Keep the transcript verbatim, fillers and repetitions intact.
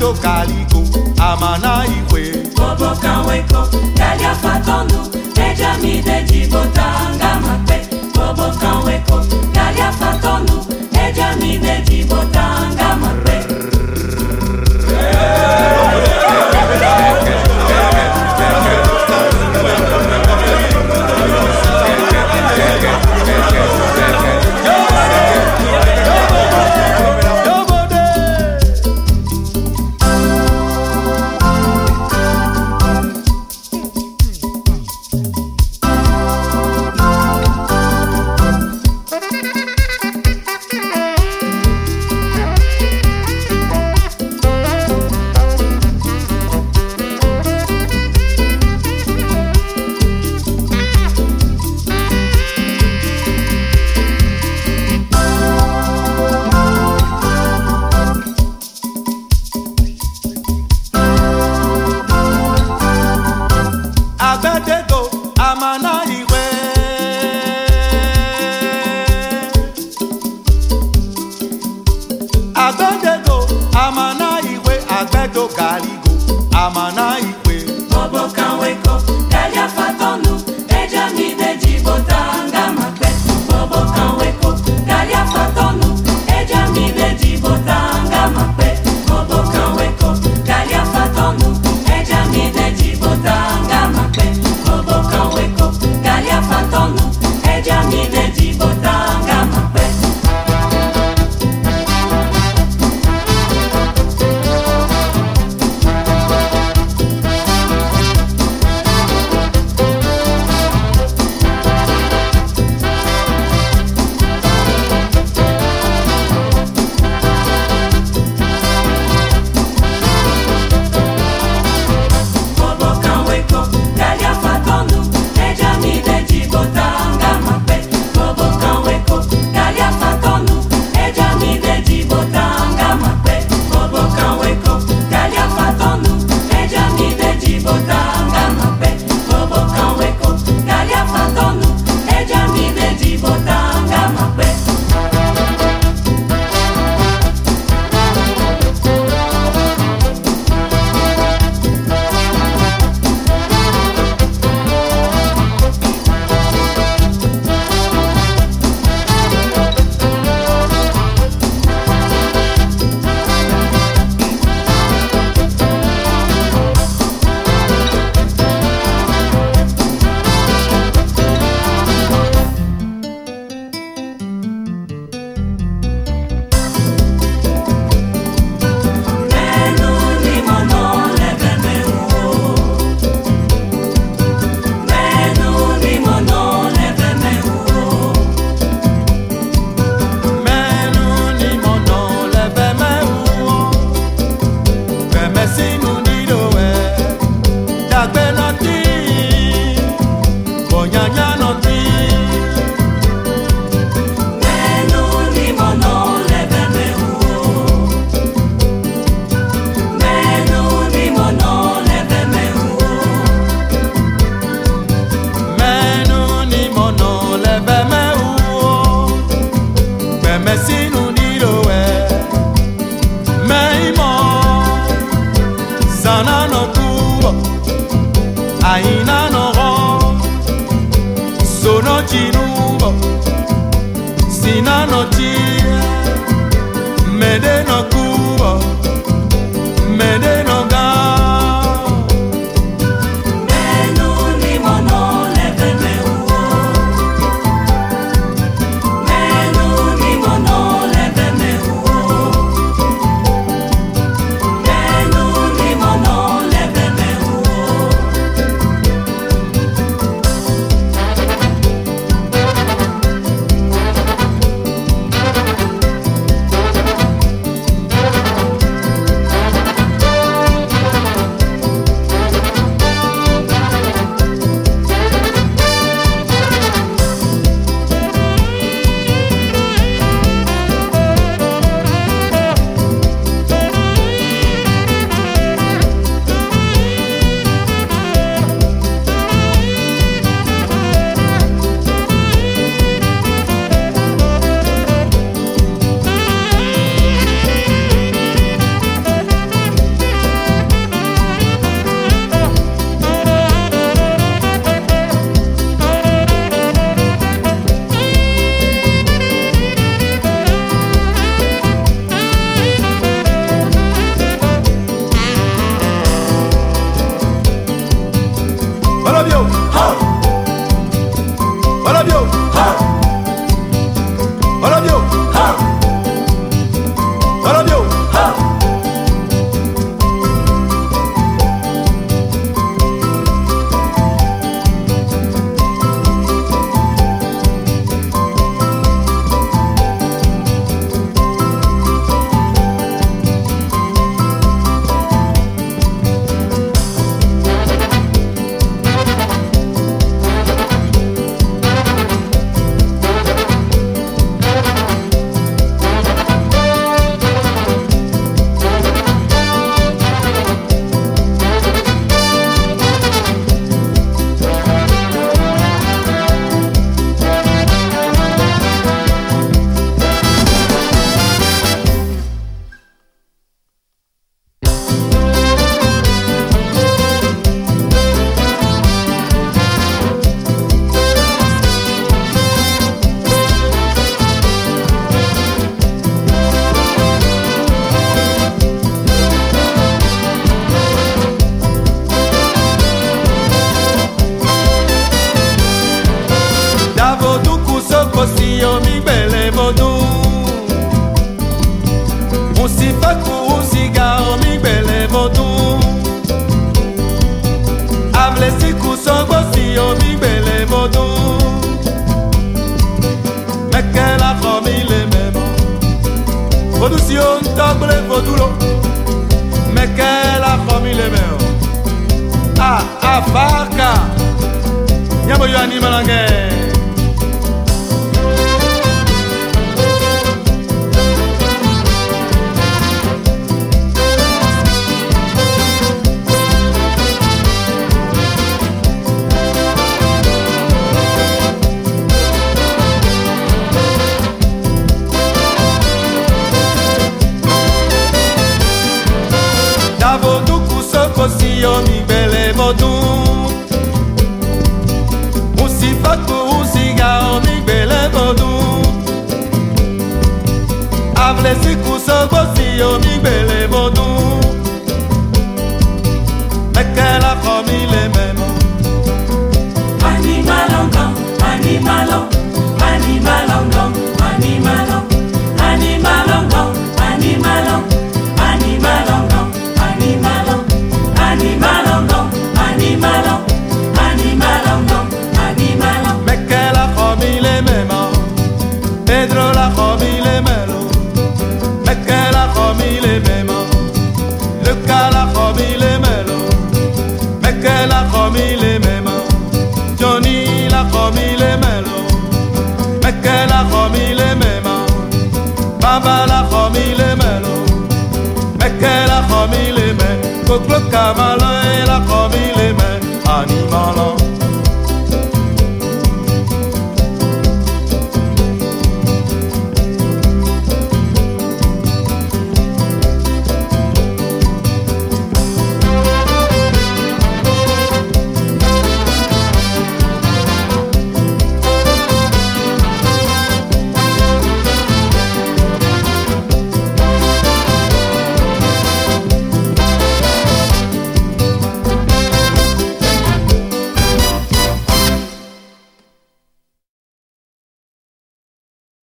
Bodo Calico, Amana Iwe. Bobo Kanweko, Galia Fatonu, Ejami de Jibotanga Mape. Bobo Kanweko, Galia Fatonu, Ejami de Jibotanga Mape. Thank you. Musifaku usiga omigbele modun Amlesiku sogbosi omigbele modun Mekela komile memo Odusi on tabre vodulo Mekela komile memo Ah, afaka Nyamo yo animalange Kosi omi bele modun Musifaku usiga omi bele modun Avlesiku sogosi omi bele modun Mekela komi le memo Animalongon, animalon, animalongon, animalon, animalongon, animalon, animalongon, animalon Animalongon, animalon, animalongon, animalon Mekela komi le memo Pedro la komi le melo Mekela komi le memo Luca la komi le melo Mekela komi le memo Johnny la komi le melo Mekela komi le memo Baba la komi le melo Mekela komi le melo Koklo kamalo la komi le melo Anima